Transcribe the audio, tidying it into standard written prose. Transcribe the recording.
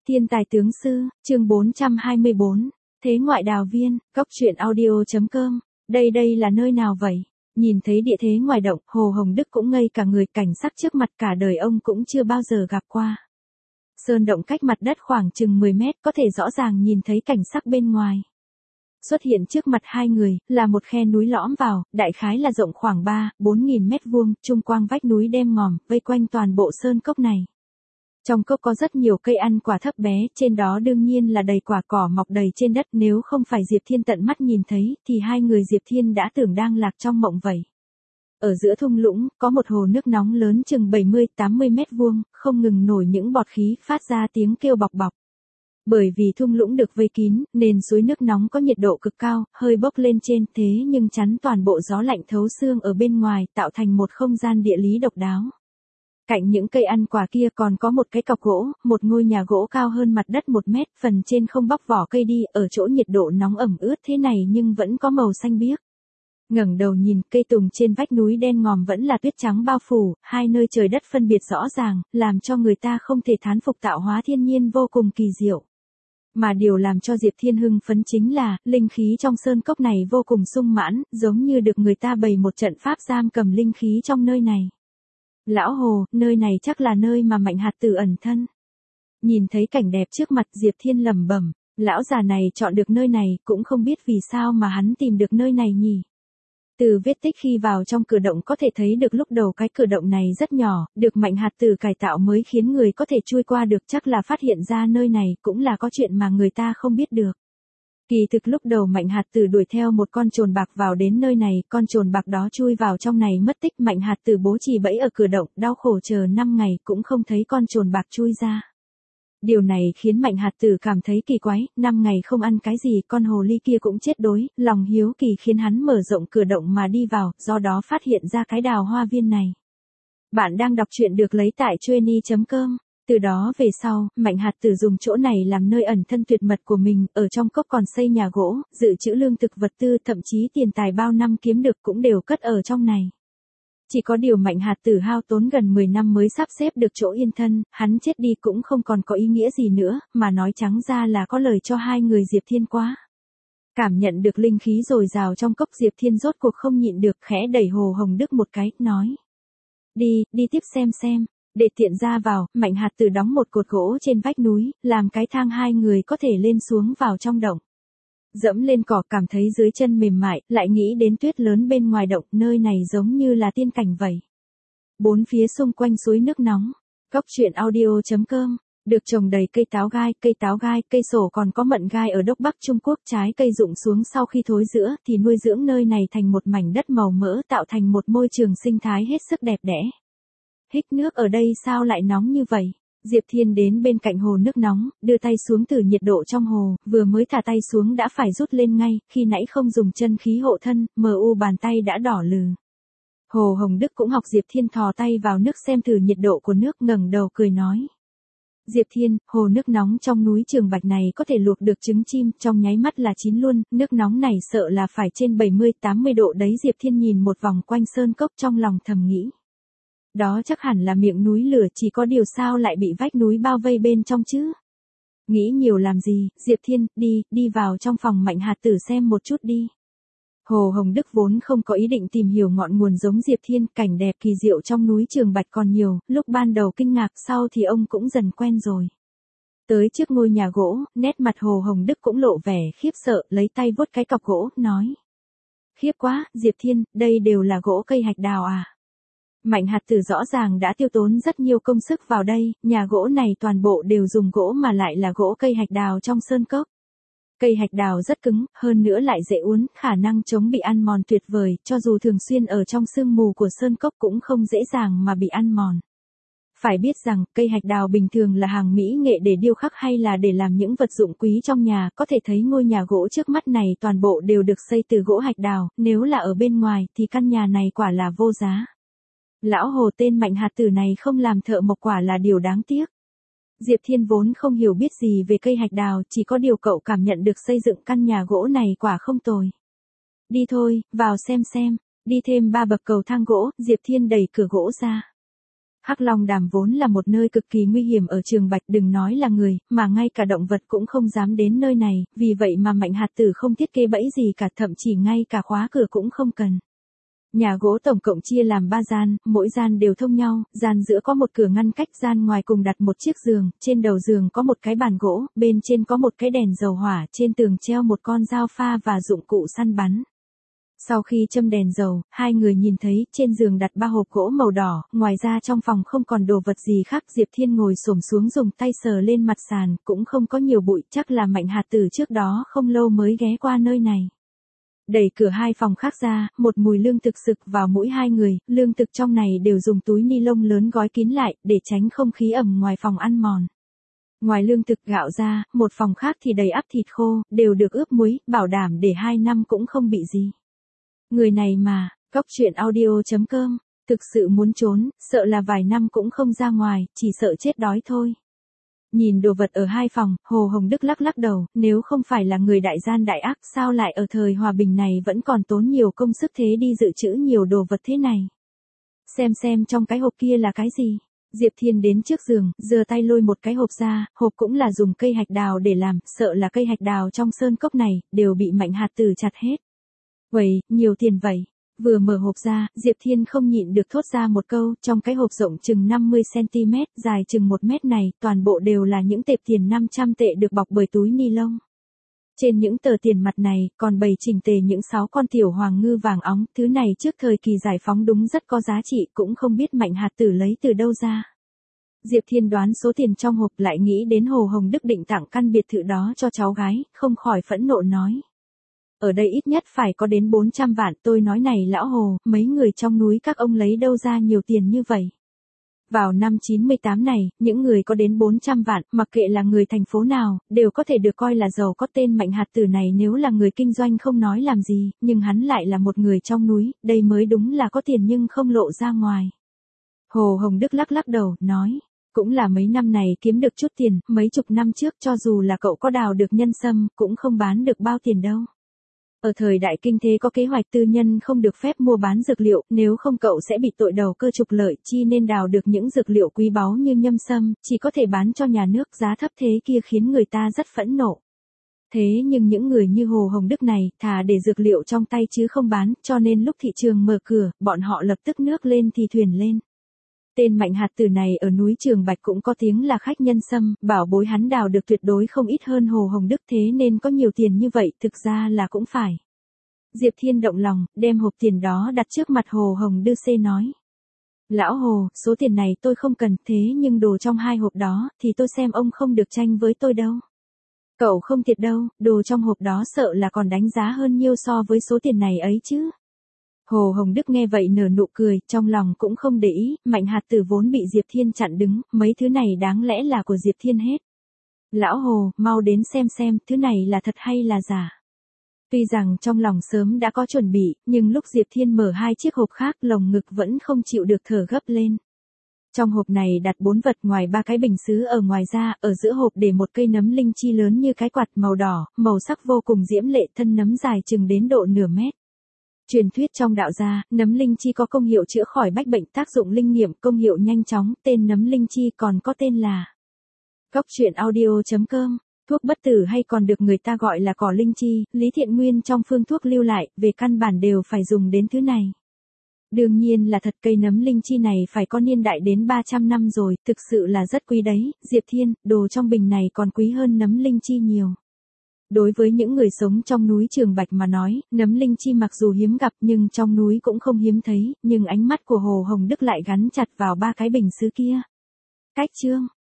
Thiên tài tướng sư, chương 424, Thế ngoại đào viên, Cóc truyện audio.com, đây là nơi nào vậy? Nhìn thấy địa thế ngoài động, Hồ Hồng Đức cũng ngây cả người, cảnh sắc trước mặt cả đời ông cũng chưa bao giờ gặp qua. Sơn động cách mặt đất khoảng chừng 10 mét, có thể rõ ràng nhìn thấy cảnh sắc bên ngoài. Xuất hiện trước mặt hai người, là một khe núi lõm vào, đại khái là rộng khoảng 3-4 nghìn mét vuông, trung quang vách núi đen ngòm, vây quanh toàn bộ sơn cốc này. Trong cốc có rất nhiều cây ăn quả thấp bé, trên đó đương nhiên là đầy quả cỏ mọc đầy trên đất, nếu không phải Diệp Thiên tận mắt nhìn thấy, thì hai người Diệp Thiên đã tưởng đang lạc trong mộng vậy. Ở giữa thung lũng, có một hồ nước nóng lớn chừng 70-80 mét vuông, không ngừng nổi những bọt khí, phát ra tiếng kêu bọc bọc. Bởi vì thung lũng được vây kín, nên suối nước nóng có nhiệt độ cực cao, hơi bốc lên trên, thế nhưng chắn toàn bộ gió lạnh thấu xương ở bên ngoài, tạo thành một không gian địa lý độc đáo. Cạnh những cây ăn quả kia còn có một cái cọc gỗ, một ngôi nhà gỗ cao hơn mặt đất 1 mét, phần trên không bóc vỏ cây đi, ở chỗ nhiệt độ nóng ẩm ướt thế này nhưng vẫn có màu xanh biếc. Ngẩng đầu nhìn, cây tùng trên vách núi đen ngòm vẫn là tuyết trắng bao phủ, hai nơi trời đất phân biệt rõ ràng, làm cho người ta không thể thán phục tạo hóa thiên nhiên vô cùng kỳ diệu. Mà điều làm cho Diệp Thiên hưng phấn chính là, linh khí trong sơn cốc này vô cùng sung mãn, giống như được người ta bày một trận pháp giam cầm linh khí trong nơi này. Lão Hồ, nơi này chắc là nơi mà Mạnh Hạt Tử ẩn thân. Nhìn thấy cảnh đẹp trước mặt, Diệp Thiên lẩm bẩm, lão già này chọn được nơi này, cũng không biết vì sao mà hắn tìm được nơi này nhỉ. Từ vết tích khi vào trong cửa động có thể thấy được lúc đầu cái cửa động này rất nhỏ, được Mạnh Hạt Tử cải tạo mới khiến người có thể chui qua được, chắc là phát hiện ra nơi này cũng là có chuyện mà người ta không biết được. Kỳ thực lúc đầu Mạnh Hạt Tử đuổi theo một con trồn bạc vào đến nơi này, con trồn bạc đó chui vào trong này mất tích, Mạnh Hạt Tử bố trí bẫy ở cửa động, đau khổ chờ 5 ngày cũng không thấy con trồn bạc chui ra. Điều này khiến Mạnh Hạt Tử cảm thấy kỳ quái, 5 ngày không ăn cái gì, con hồ ly kia cũng chết đói, lòng hiếu kỳ khiến hắn mở rộng cửa động mà đi vào, do đó phát hiện ra cái đào hoa viên này. Bạn đang đọc truyện được lấy tại Chueny.com. Từ đó về sau, Mạnh Hạt Tử dùng chỗ này làm nơi ẩn thân tuyệt mật của mình, ở trong cốc còn xây nhà gỗ, dự trữ lương thực vật tư, thậm chí tiền tài bao năm kiếm được cũng đều cất ở trong này. Chỉ có điều Mạnh Hạt Tử hao tốn gần 10 năm mới sắp xếp được chỗ yên thân, hắn chết đi cũng không còn có ý nghĩa gì nữa, mà nói trắng ra là có lời cho hai người Diệp Thiên quá. Cảm nhận được linh khí dồi dào trong cốc, Diệp Thiên rốt cuộc không nhịn được, khẽ đẩy Hồ Hồng Đức một cái, nói. Đi tiếp xem. Để tiện ra vào, Mạnh Hạt Tử đóng một cột gỗ trên vách núi, làm cái thang hai người có thể lên xuống vào trong động. Dẫm lên cỏ cảm thấy dưới chân mềm mại, lại nghĩ đến tuyết lớn bên ngoài động, nơi này giống như là tiên cảnh vậy. Bốn phía xung quanh suối nước nóng. Cóc truyện audio.com, được trồng đầy cây táo gai, cây sổ, còn có mận gai ở Đốc Bắc Trung Quốc, trái cây rụng xuống sau khi thối rữa thì nuôi dưỡng nơi này thành một mảnh đất màu mỡ, tạo thành một môi trường sinh thái hết sức đẹp đẽ. Hít nước ở đây sao lại nóng như vậy? Diệp Thiên đến bên cạnh hồ nước nóng, đưa tay xuống thử nhiệt độ trong hồ, vừa mới thả tay xuống đã phải rút lên ngay, khi nãy không dùng chân khí hộ thân, bàn tay đã đỏ lừ. Hồ Hồng Đức cũng học Diệp Thiên thò tay vào nước xem thử nhiệt độ của nước, ngẩng đầu cười nói. Diệp Thiên, hồ nước nóng trong núi Trường Bạch này có thể luộc được trứng chim, trong nháy mắt là chín luôn, nước nóng này sợ là phải trên 70-80 độ đấy. Diệp Thiên nhìn một vòng quanh sơn cốc trong lòng thầm nghĩ. Đó chắc hẳn là miệng núi lửa, chỉ có điều sao lại bị vách núi bao vây bên trong chứ? Nghĩ nhiều làm gì, Diệp Thiên, đi vào trong phòng Mạnh Hạt Tử xem một chút đi. Hồ Hồng Đức vốn không có ý định tìm hiểu ngọn nguồn giống Diệp Thiên, cảnh đẹp kỳ diệu trong núi Trường Bạch còn nhiều, lúc ban đầu kinh ngạc, sau thì ông cũng dần quen rồi. Tới trước ngôi nhà gỗ, nét mặt Hồ Hồng Đức cũng lộ vẻ khiếp sợ, lấy tay vuốt cái cọc gỗ, nói. Khiếp quá, Diệp Thiên, đây đều là gỗ cây hạch đào à? Mạnh Hạt Tử rõ ràng đã tiêu tốn rất nhiều công sức vào đây, nhà gỗ này toàn bộ đều dùng gỗ mà lại là gỗ cây hạch đào trong sơn cốc. Cây hạch đào rất cứng, hơn nữa lại dễ uốn, khả năng chống bị ăn mòn tuyệt vời, cho dù thường xuyên ở trong sương mù của sơn cốc cũng không dễ dàng mà bị ăn mòn. Phải biết rằng, cây hạch đào bình thường là hàng mỹ nghệ để điêu khắc hay là để làm những vật dụng quý trong nhà, có thể thấy ngôi nhà gỗ trước mắt này toàn bộ đều được xây từ gỗ hạch đào, nếu là ở bên ngoài thì căn nhà này quả là vô giá. Lão Hồ tên Mạnh Hạt Tử này không làm thợ mộc quả là điều đáng tiếc. Diệp Thiên vốn không hiểu biết gì về cây hạch đào, chỉ có điều cậu cảm nhận được xây dựng căn nhà gỗ này quả không tồi. Đi thôi, vào xem. Đi thêm 3 bậc cầu thang gỗ, Diệp Thiên đẩy cửa gỗ ra. Hắc Long Đàm vốn là một nơi cực kỳ nguy hiểm ở Trường Bạch, đừng nói là người, mà ngay cả động vật cũng không dám đến nơi này, vì vậy mà Mạnh Hạt Tử không thiết kế bẫy gì cả, thậm chí ngay cả khóa cửa cũng không cần. Nhà gỗ tổng cộng chia làm 3 gian, mỗi gian đều thông nhau, gian giữa có một cửa ngăn cách, gian ngoài cùng đặt một chiếc giường, trên đầu giường có một cái bàn gỗ, bên trên có một cái đèn dầu hỏa, trên tường treo một con dao pha và dụng cụ săn bắn. Sau khi châm đèn dầu, hai người nhìn thấy trên giường đặt 3 hộp gỗ màu đỏ, ngoài ra trong phòng không còn đồ vật gì khác. Diệp Thiên ngồi xổm xuống dùng tay sờ lên mặt sàn, cũng không có nhiều bụi, chắc là Mạnh Hạt Tử trước đó không lâu mới ghé qua nơi này. Đẩy cửa hai phòng khác ra, một mùi lương thực sực vào mũi hai người, lương thực trong này đều dùng túi ni lông lớn gói kín lại, để tránh không khí ẩm ngoài phòng ăn mòn. Ngoài lương thực gạo ra, một phòng khác thì đầy ắp thịt khô, đều được ướp muối, bảo đảm để 2 năm cũng không bị gì. Người này mà, coctruyện.audio.com, thực sự muốn trốn, sợ là vài năm cũng không ra ngoài, chỉ sợ chết đói thôi. Nhìn đồ vật ở hai phòng, Hồ Hồng Đức lắc lắc đầu, nếu không phải là người đại gian đại ác, sao lại ở thời hòa bình này vẫn còn tốn nhiều công sức thế đi dự trữ nhiều đồ vật thế này. Xem trong cái hộp kia là cái gì. Diệp Thiên đến trước giường, giơ tay lôi một cái hộp ra, hộp cũng là dùng cây hạch đào để làm, sợ là cây hạch đào trong sơn cốc này, đều bị Mạnh Hạt Tử chặt hết. Vậy, nhiều tiền vậy. Vừa mở hộp ra, Diệp Thiên không nhịn được thốt ra một câu, trong cái hộp rộng chừng 50cm, dài chừng 1 mét này, toàn bộ đều là những tệp tiền 500 tệ được bọc bởi túi ni lông. Trên những tờ tiền mặt này, còn bày chỉnh tề những 6 con tiểu hoàng ngư vàng óng, thứ này trước thời kỳ giải phóng đúng rất có giá trị, cũng không biết Mạnh Hạt Tử lấy từ đâu ra. Diệp Thiên đoán số tiền trong hộp, lại nghĩ đến Hồ Hồng Đức định tặng căn biệt thự đó cho cháu gái, không khỏi phẫn nộ nói. Ở đây ít nhất phải có đến 400 vạn, tôi nói này lão Hồ, mấy người trong núi các ông lấy đâu ra nhiều tiền như vậy. Vào năm 98 này, những người có đến 400 vạn, mặc kệ là người thành phố nào, đều có thể được coi là giàu có. Tên Mạnh Hạt Tử này nếu là người kinh doanh không nói làm gì, nhưng hắn lại là một người trong núi, đây mới đúng là có tiền nhưng không lộ ra ngoài. Hồ Hồng Đức lắc lắc đầu, nói. Cũng là mấy năm này kiếm được chút tiền, mấy chục năm trước cho dù là cậu có đào được nhân sâm, cũng không bán được bao tiền đâu. Ở thời đại kinh tế có kế hoạch tư nhân không được phép mua bán dược liệu, nếu không cậu sẽ bị tội đầu cơ trục lợi, chi nên đào được những dược liệu quý báu như nhâm sâm, chỉ có thể bán cho nhà nước, giá thấp thế kia khiến người ta rất phẫn nộ. Thế nhưng những người như Hồ Hồng Đức này, thà để dược liệu trong tay chứ không bán, cho nên lúc thị trường mở cửa, bọn họ lập tức nước lên thì thuyền lên. Tên Mạnh Hạt Tử này ở núi Trường Bạch cũng có tiếng là khách nhân sâm, bảo bối hắn đào được tuyệt đối không ít hơn Hồ Hồng Đức, thế nên có nhiều tiền như vậy, thực ra là cũng phải. Diệp Thiên động lòng, đem hộp tiền đó đặt trước mặt Hồ Hồng Đức nói. Lão Hồ, số tiền này tôi không cần, thế nhưng đồ trong 2 hộp đó, thì tôi xem ông không được tranh với tôi đâu. Cậu không thiệt đâu, đồ trong hộp đó sợ là còn đánh giá hơn nhiêu so với số tiền này ấy chứ. Hồ Hồng Đức nghe vậy nở nụ cười, trong lòng cũng không để ý, Mạnh Hạt Tử vốn bị Diệp Thiên chặn đứng, mấy thứ này đáng lẽ là của Diệp Thiên hết. Lão Hồ, mau đến xem, thứ này là thật hay là giả. Tuy rằng trong lòng sớm đã có chuẩn bị, nhưng lúc Diệp Thiên mở 2 chiếc hộp khác, lồng ngực vẫn không chịu được thở gấp lên. Trong hộp này đặt 4 vật, ngoài 3 cái bình sứ ở ngoài ra, ở giữa hộp để một cây nấm linh chi lớn như cái quạt màu đỏ, màu sắc vô cùng diễm lệ, thân nấm dài chừng đến độ nửa mét. Truyền thuyết trong đạo gia, nấm linh chi có công hiệu chữa khỏi bách bệnh, tác dụng linh nghiệm, công hiệu nhanh chóng, tên nấm linh chi còn có tên là coctruyện.audio.com. Thuốc bất tử hay còn được người ta gọi là cỏ linh chi, Lý Thiện Nguyên trong phương thuốc lưu lại, về căn bản đều phải dùng đến thứ này. Đương nhiên là thật, cây nấm linh chi này phải có niên đại đến 300 năm rồi, thực sự là rất quý đấy, Diệp Thiên, đồ trong bình này còn quý hơn nấm linh chi nhiều. Đối với những người sống trong núi Trường Bạch mà nói, nấm linh chi mặc dù hiếm gặp nhưng trong núi cũng không hiếm thấy, nhưng ánh mắt của Hồ Hồng Đức lại gắn chặt vào 3 cái bình sứ kia. Cách chương